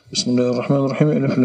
بسم الله الرحمن الرحيم. ألف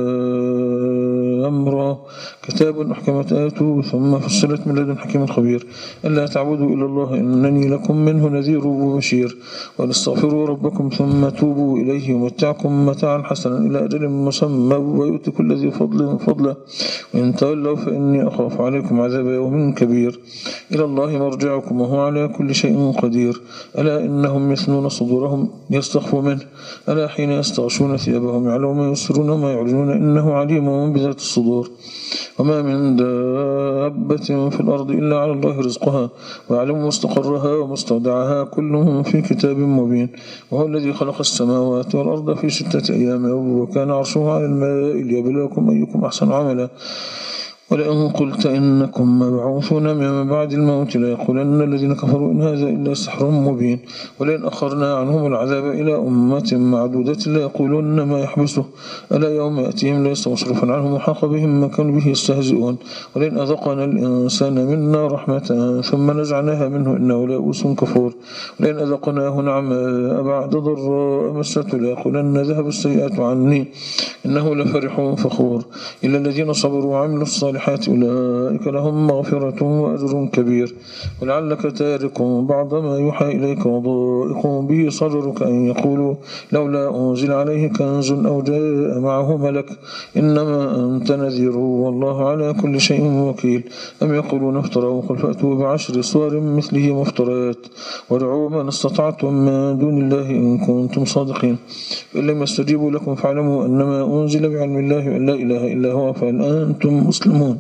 لام را كتاب أحكمت آياته ثم فصلت من لدن حكيم خبير ألا تعبدوا إلا الله إنني لكم منه نذير وبشير واستغفروا ربكم ثم توبوا إليه يمتعكم متاعا حسنا إلى أجل مسمى ويؤتي كل ذي فضل فضله وإن تولوا فإني أخاف عليكم عذاب يوم كبير إلى الله مرجعكم وهو على كل شيء قدير ألا إنهم يثنون صدورهم يستخفوا منه ألا حين يستغشون ثيابهم يعلم ما يسرون وما يعلنون إنه عليم بذات الصدور وما من دابة في الأرض إلا على الله رزقها ويعلم مستقرها ومستودعها كلهم في كتاب مبين وهو الذي خلق السماوات والأرض في 6 أيام وكان عرشه على الماء ليبلوكم أيكم أحسن عملا ولئن قلت إنكم مبعوثون من بعد الموت ليقولن الذين كفروا إن هذا إلا سحر مبين ولئن أخرنا عنهم العذاب إلى أمة معدودة ليقولن ما يحبسه ألا يوم يأتيهم ليس مصرفا عنهم وحاق بهم ما كانوا به يستهزئون ولئن أذقنا الإنسان منا رحمة ثم نزعناها منه إنه ليئوس كفور ولئن أذقناه نعماء بعد ضراء مسته ليقولن ذهب السيئات عني إنه لفرح فخور إلا الذين صبروا وعملوا الصالحات أولئك لهم مغفرة وأجر كبير ولعلك تارك بعض ما يوحى إليك وضائق به صدرك أن يقولوا لولا أنزل عليه كنز أو جاء معه ملك إنما أنت نذير والله على كل شيء وكيل أم يقولون افتروا قل فأتوا ب10 صور مثله مفتريات وادعوا من استطعتم من دون الله إن كنتم صادقين فإن لم يستجيبوا لكم فاعلموا أنما أنزل بعلم الله وأن لا إله إلا هو فهل أنتم مسلمون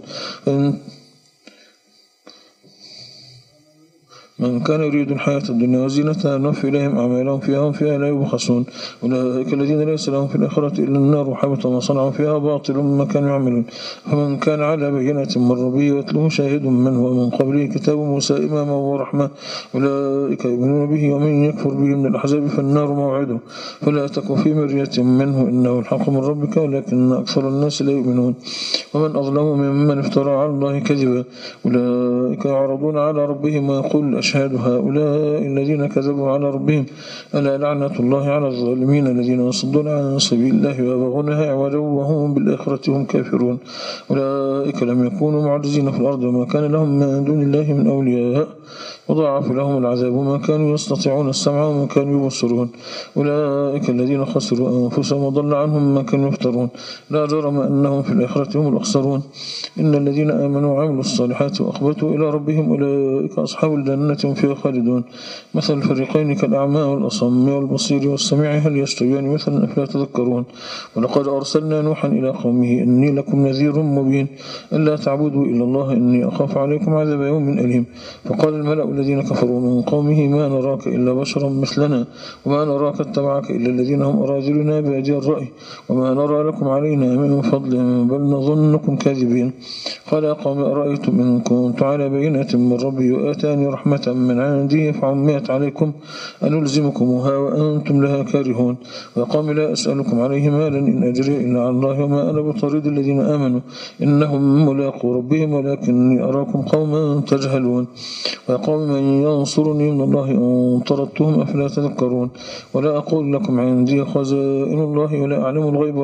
من كان يريد الحياة الدنيا وزينتها نوفي إليهم أعمالهم فيها هم فيها لا يبخسون أولئك الذين ليس لهم في الآخرة إلا النار وحبط ما صنعوا فيها باطل ما كانوا يعملون فمن كان على بينة من ربه ويتلوه شاهد منه ومن قبله كتاب موسى إماما ورحمة أولئك يؤمنون به ومن يكفر به من الأحزاب فالنار موعده فلا تك في مرية منه إنه الحق من ربك ولكن أكثر الناس لا يؤمنون ومن أظلم ممن افترى على الله كذبا أولئك يعرضون على ربهم ويقول أشهد هؤلاء الذين كذبوا على ربهم ألا لعنة الله على الظالمين الذين يصدون عن سبيل الله ويبغونها عوجا وهم بالآخرة هم كافرون أولئك لم يكونوا معجزين في الأرض وما كان لهم من دون الله من أولياء وضاعف لهم العذاب وما كانوا يستطيعون السمع وما كانوا يبصرون أولئك الذين خسروا أنفسهم وضل عنهم ما كانوا يفترون لا جرم أنهم في الآخرة هم الأخسرون إن الذين آمنوا وعملوا الصالحات وأخبتوا إلى ربهم أولئك أصحاب الجنة فيها خالدون مثل الفريقين كالأعمى والأصم والبصير والسميع هل يستويان مثلا أفلا تذكرون ولقد أرسلنا نوحا إلى قومه إني لكم نذير مبين ألا تعبدوا إلا الله إني أخاف عليكم عذاب يوم أليم فقال الملأ الذين كفروا من قومه ما نراك إلا بشرا مثلنا وما نراك اتبعك إلا الذين هم أراذلنا بادي الرأي وما نرى لكم علينا من فضل بل نظنكم كاذبين قال يا قوم أرأيتم إن كنت على بينة من ربي وآتاني رحمة من عندي فعميت عليكم أنلزمكمها وأنتم لها كارهون ويا قوم لا أسألكم عليه مالا إن أجري إلا على الله وما أنا بطريد الذين آمنوا إنهم ملاقوا ربهم ولكني أراكم قوما تجهلون ويا قوم من ينصرني من الله إن طردتهم أفلا تذكرون ولا أقول لكم عندي خزائن الله ولا أعلم الغيب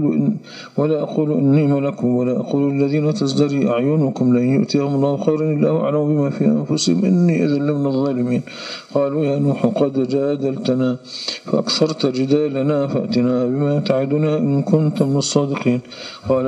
ولا أقول إني ملك ولا أقول الذين تزدري أعينكم لن يؤتيهم الله خيرا إلا هو أعلم بما في أنفسهم إني أذل من الظالمين قالوا يا نوح قد جادلتنا فأكثرت جدالنا فأتنا بما تعدنا إن كنت من الصادقين قال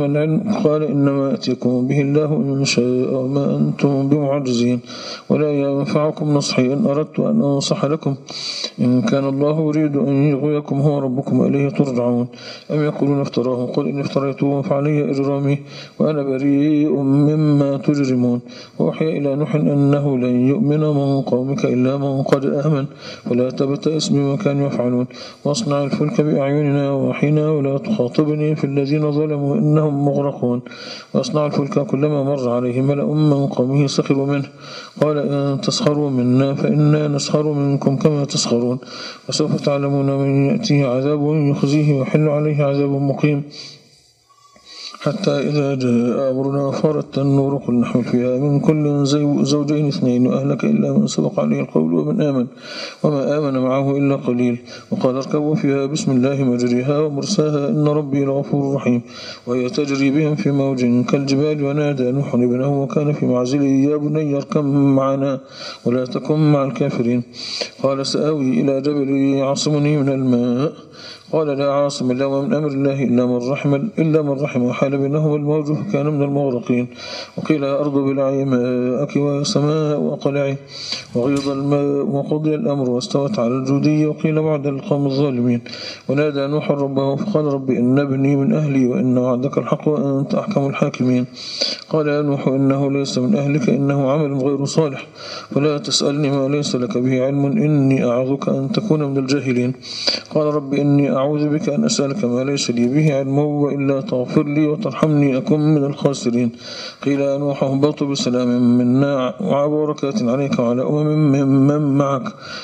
إنما أتيكم به الله إن شاء وما أنتم بمعجزين ولا ينفعكم نصحي إن أردت أن أنصح لكم إن كان الله يريد أن يغويكم هو ربكم إليه ترجعون أم يقولون افتراه قل إن افتريته فعلي إجرامي وأنا بريء مما تجرمون ووحي إلى نوح أنه لن يؤمن من قومك إلا من قد آمن ولا تبتئس بما كانوا يفعلون واصنع الفلك بأعيننا ووحينا ولا تخاطبني في الذين ظلموا إنهم مغرقون واصنع الفلك كلما مر عليه ملأ من قومه سخروا منه قال إن تسخروا منا فإنا نسخر منكم كما تسخرون وسوف تعلمون من يأتيه عذاب يخزيه ويحل عليه عذاب مقيم حتى إذا جاء أمرنا فارت النور قل نحمل فيها من كل زوجين اثنين وأهلك إلا من سبق عليه القول وما آمن معه إلا قليل وقال اركبوا فيها بسم الله مجريها ومرساها إن ربي لغفور رحيم وهي تجري بهم في موج كالجبال ونادى نوح ابنه وكان في معزله يا بني اركب معنا ولا تكن مع الكافرين قال سآوي إلى جبل يعصمني من الماء قال لا عاصم اليوم من أمر الله إلا من رحم وحال بينهما الموج فكان من المغرقين وقيل يا أرض بلعي ماءك ويا سماء وقلعي وغيض الماء وقضي الأمر واستوت على الجودي وقيل بعد القوم الظالمين ونادى نوح ربه فقال رب إن ابني من أهلي وإن وعدك الحق وأنت أحكم الحاكمين قال يا نوح إنه ليس من أهلك إنه عمل غير صالح فلا تسألني ما ليس لك به علم إني أعظك أن تكون من الجاهلين قال رب إني أعوذ بك أن أسألك ما ليس لي به علم وإلا تغفر لي وترحمني أكن من الخاسرين قيل يا نوح اهبط بسلام منا وبركات عليك وعلى من معك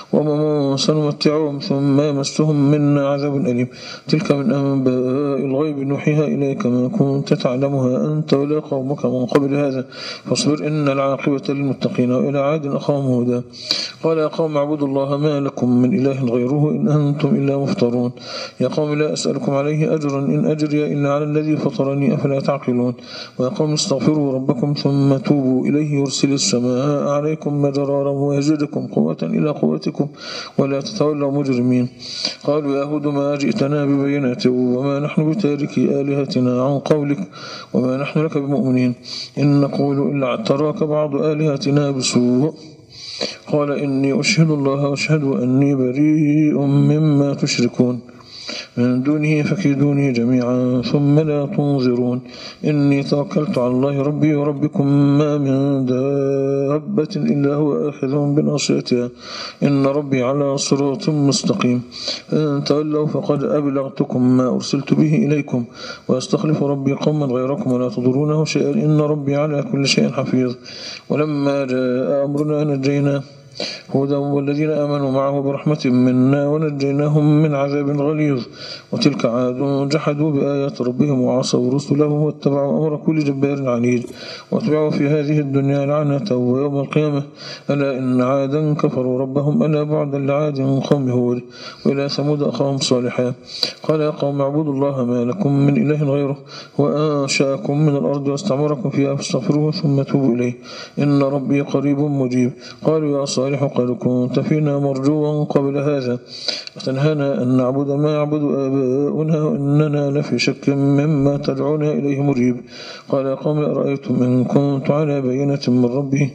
سنمتعهم ثم يمسهم منا عذاب أليم تلك من أنباء الغيب نوحيها إليك ما كنت تعلمها أنت ولا قومك من قبل هذا فاصبر إن العاقبة للمتقين وإلى عاد أخاهم هودا قال يا قوم اعبدوا الله ما لكم من إله غيره إن أنتم إلا مفترون يا قوم لا أسألكم عليه أجرا إن أجري إلا على الذي فطرني أفلا تعقلون ويا قوم استغفروا ربكم ثم توبوا إليه يرسل السماء عليكم مدرارا ويزدكم قوة إلى قوتكم ولا تتولوا مجرمين قالوا يا هود ما جئتنا ببينات وما نحن بتاركي آلهتنا عن قولك وما نحن لك بمؤمنين إن نقول إلا اعتراك بعض آلهتنا بسوء قال إني أشهد الله وأشهد أني بريء مما تشركون من دونه فكيدوني جميعا ثم لا تنظرون إني توكلت على الله ربي وربكم ما من دابة إلا هو آخذ بناصيتها إن ربي على صراط مستقيم إن تولوا فقد أبلغتكم ما أرسلت به إليكم وأستخلف ربي قوما غيركم ولا تضرونه شيئا إن ربي على كل شيء حفيظ ولما جاء أمرنا نجينا هودا والذين آمنوا معه برحمة منا ونجيناهم من عذاب غليظ وتلك عاد جحدوا بآيات ربهم وعصوا رسله واتبعوا أمر كل جبار عنيد واتبعوا في هذه الدنيا لعنة ويوم القيامة ألا إن عادا كفروا ربهم ألا بعدا لعاد قوم هود وإلى ثمود أخاهم صالحا قال يا قوم اعبدوا الله ما لكم من إله غيره وأنشأكم من الأرض واستعمركم فيها فاستغفروه ثم توبوا إليه إن ربي قريب مجيب قالوا يا صالح قد كنت فينا مرجوا قبل هذا وتنهانا أن نعبد ما يعبد آباؤنا وإننا لفي شك مما تدعونا إليه مريب قال يا قوم أرأيتم إن كنت على بينة من ربي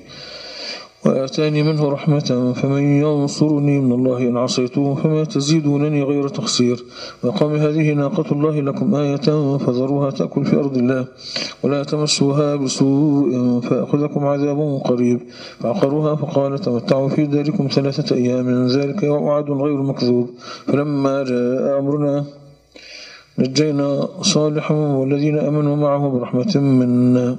وآتاني منه رحمة فمن ينصرني من الله إن عصيته فما تزيدونني غير تخسير وقام هذه ناقة الله لكم آية فذروها تأكل في أرض الله ولا تمسوها بسوء فأخذكم عذاب قريب فعقروها فقال تمتعوا في داركم 3 أيام ذلك وعد غير مكذوب فلما جاء أمرنا نجينا صالحا والذين أمنوا معه برحمة منا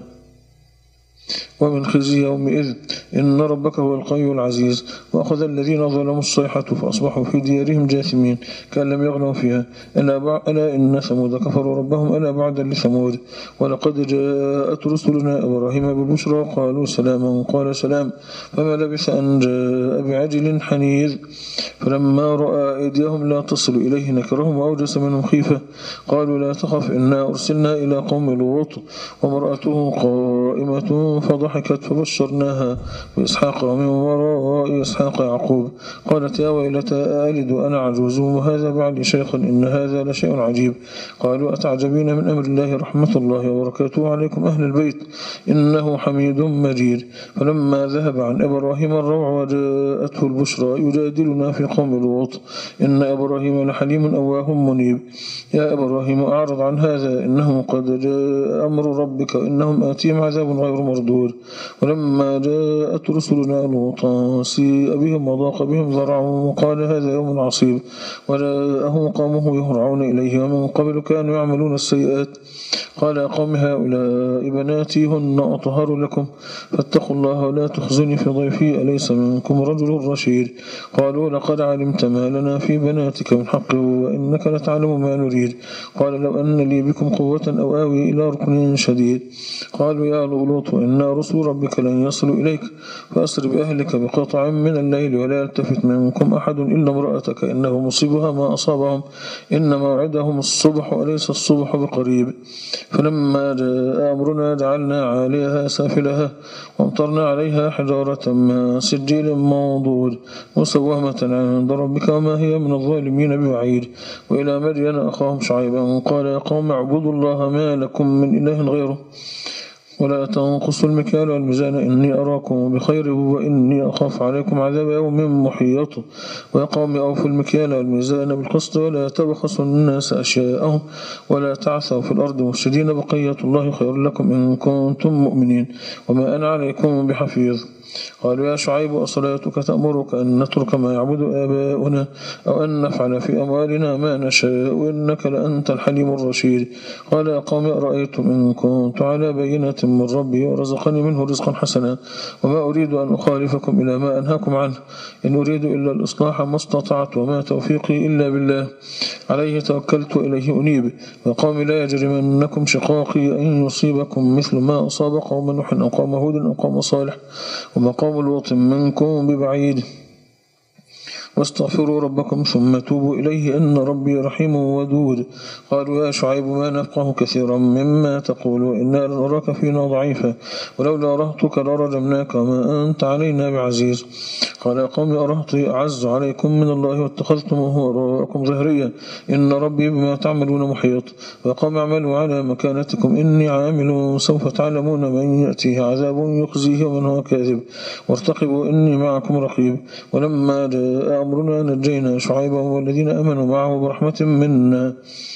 ومن خزي يومئذ إن ربك هو القوي العزيز وأخذ الذين ظلموا الصيحة فأصبحوا في ديارهم جاثمين كأن لم يغنوا فيها ألا إن ثمود كفروا ربهم ألا بعدا لثمود ولقد جاءت رسلنا إبراهيم بالبشرى قالوا سلاما قال سلام فما لبث أن جاء بعجل حنيذ فلما رأى أيديهم لا تصل إليه نكرهم وأوجس منهم خيفة قالوا لا تخف إنا أرسلنا إلى قوم لوط ومرأته قائمة فضحكت فبشرناها بإسحاق ومن وراء إسحاق يعقوب قالت يا ويلتى ألد أنا عجوز وهذا بعلي شيخ إن هذا لشيء عجيب قالوا أتعجبين من أمر الله رحمة الله وبركاته عليكم أهل البيت إنه حميد مجيد فلما ذهب عن إبراهيم الروع وجاءته البشرى يجادلنا في قوم لوط إن إبراهيم لحليم أواه منيب يا إبراهيم أعرض عن هذا إنه قد جاء أمر ربك إنهم آتيهم عذاب غير مردود ولما جاءت رسلنا لوطا سيء بهم وضاق بهم ذرعا وقال هذا يوم عصيب وجاءه قومه يهرعون إليه ومن قبل كانوا يعملون السيئات قال يا قوم هؤلاء بناتي هن أطهر لكم فاتقوا الله ولا تخزني في ضيفي أليس منكم رجل رشيد قالوا لقد علمت ما لنا في بناتك من حق وإنك لتعلم ما نريد قال لو أن لي بكم قوة أو آوي إلى ركن شديد قالوا يا لوط إنا رسل ربك لن يصلوا إليك فأسر بأهلك بقطع من الليل ولا يلتفت منكم أحد إلا امرأتك إنه مصيبها ما أصابهم إن موعدهم الصبح وليس الصبح بقريب فلما جاء أمرنا جعلنا عاليها سافلها وامطرنا عليها حجارة من سجيل منضود مسومة عند ربك وما هي من الظالمين ببعيد وإلى مدين أخاهم شعيبا قال يا قوم اعبدوا الله ما لكم من إله غيره ولا تنقصوا المكيال والميزان إني أراكم بخير وإني أخاف عليكم عذاب يوم محيط ويا قوم أوفوا المكيال والميزان بالقسط ولا تبخسوا الناس أشياءهم ولا تعثوا في الأرض مفسدين بقية الله خير لكم إن كنتم مؤمنين وما أنا عليكم بحفيظ قالوا يا شعيب أصلاتك تأمرك أن نترك ما يعبد آباؤنا أو أن نفعل في أموالنا ما نشاء إنك لأنت الحليم الرشيد قال يا قوم أرأيتم إن كنت على بينة من ربي ورزقني منه رزقا حسنا وما أريد أن أخالفكم إلى ما أنهاكم عنه إن أريد إلا الإصلاح ما استطعت وما توفيقي إلا بالله عليه توكلت وإليه أنيب وقوم لا يجرمنكم شقاقي أن يصيبكم مثل ما أصاب قوم نوح أو قوم هود أو قوم صالح ومقام لوط منكم ببعيد واستغفروا ربكم ثم توبوا إليه إن ربي رحيم ودود قالوا يا شعيب ما نفقه كثيرا مما تقول وإنا لنراك فينا ضعيفا ولولا رهتك لرجمناك وما أنت علينا بعزيز قال يا قوم أرهطي أعز عليكم من الله واتخذتموه وراءكم ظهريا إن ربي بما تعملون محيط وقوم اعملوا على مكانتكم إني عامل سوف تعلمون من يأتيه عذاب يخزيه ومن هو كاذب وارتقبوا إني معكم رقيب ولما جاء أمرنا نجينا شعيبا والذين آمنوا معه برحمة منا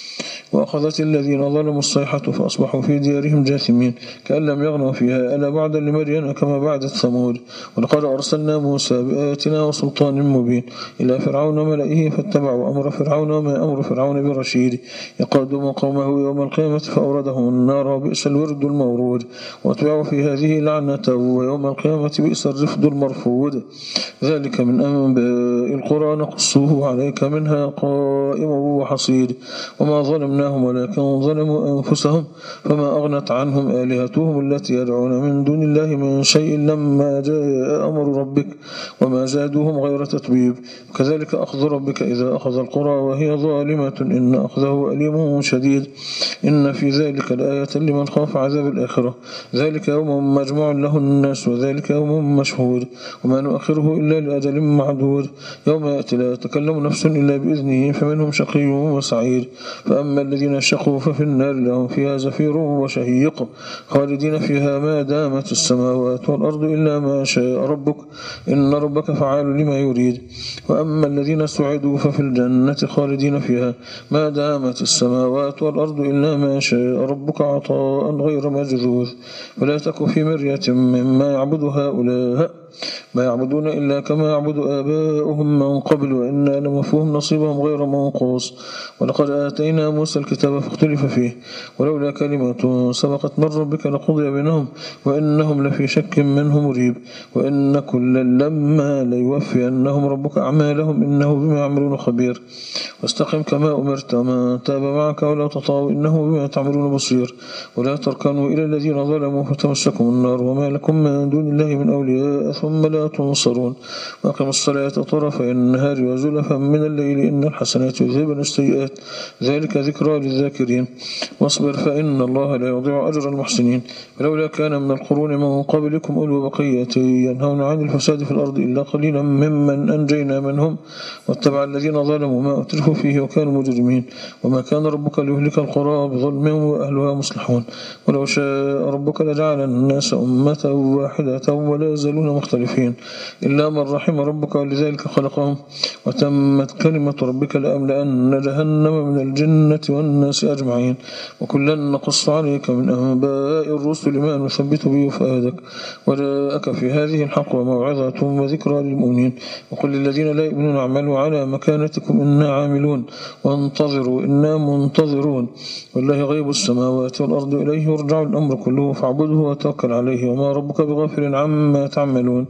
وأخذت الذين ظلموا الصيحة فأصبحوا في ديارهم جاثمين كأن لم يغنوا فيها ألا بعدا لمدين كما بعدت ثمود ولقد أرسلنا موسى بآياتنا وسلطان مبين إلى فرعون ملئه فاتبعوا أمر فرعون وما أمر فرعون برشيد يقدم قومه يوم القيامة فأوردهم النار وبئس الورد المورود واتبعوا في هذه لعنة ويوم القيامة بئس الرفد المرفود ذلك من أنباء القرى نقصه عليك منها قائم وحصيد وما ظلمناهم ولكن ظلموا أنفسهم فما أغنت عنهم آلهتهم التي يدعون من دون الله من شيء لما جاء أمر ربك وما زادوهم غير تتبيب كذلك أخذ ربك إذا أخذ القرى وهي ظالمة إن أخذه أليم شديد إن في ذلك الآية لمن خاف عذاب الآخرة ذلك يوم مجموع له الناس وذلك يوم مشهود وما نؤخره إلا لأجل معدود يوم يأتي لا تكلم نفس إلا بإذنه فمنهم شقي وسعيد فأما الذين شقوا ففي النار لهم فيها زفير وشهيق خالدين فيها ما دامت السماوات والأرض إلا ما شاء ربك إن ربك فعال لما يريد وأما الذين سعدوا ففي الجنة خالدين فيها ما دامت السماوات والأرض إلا ما شاء ربك عطاء غير مجذوذ ولا تك في مرية مما يعبد هؤلاء ما يعبدون إلا كما يعبد آباؤهم من قبل وإنا لمفوهم نصيبهم غير منقوص ولقد آتينا موسى الكتاب فاختلف فيه ولولا كلمة سبقت من ربك لقضي بينهم وإنهم لفي شك منه مريب وإن كلا لما ليوفينهم ربك أعمالهم إنه بما يعملون خبير واستقم كما أمرت ومن تاب معك ولا تطاو إنه بما تعملون بصير ولا تركنوا إلى الذين ظلموا فتمسكم النار وما لكم من دون الله من أولياء ثم لا تنصرون وأقم الصلاة طرفي النهار وزلفا من الليل إن الحسنات يذهبن السيئات ذلك ذكرى للذاكرين واصبر فإن الله لا يضيع أجر المحسنين ولولا كان من القرون من قبلكم أولو بقية ينهون عن الفساد في الأرض إلا قليلا ممن أنجينا منهم واتبع الذين ظلموا ما أترفوا فيه وكانوا مجرمين وما كان ربك ليهلك القرى بظلم وأهلها مصلحون ولو شاء ربك لجعل الناس أمة واحدة ولا يزالون مختلفين مختلفين إلا من رحم ربك ولذلك خلقهم وتمت كلمة ربك لأملأن جهنم من الجنة والناس أجمعين وكلا نقص عليك من أنباء الرسل ما نثبت به فؤادك وجاءك في هذه الحق وموعظة وذكرى للمؤمنين وقل للذين لا يؤمنون اعملوا على مكانتكم إنا عاملون وانتظروا إنا منتظرون والله غيب السماوات والأرض إليه يرجع الأمر كله فاعبده وتوكل عليه وما ربك بغافل عما تعملون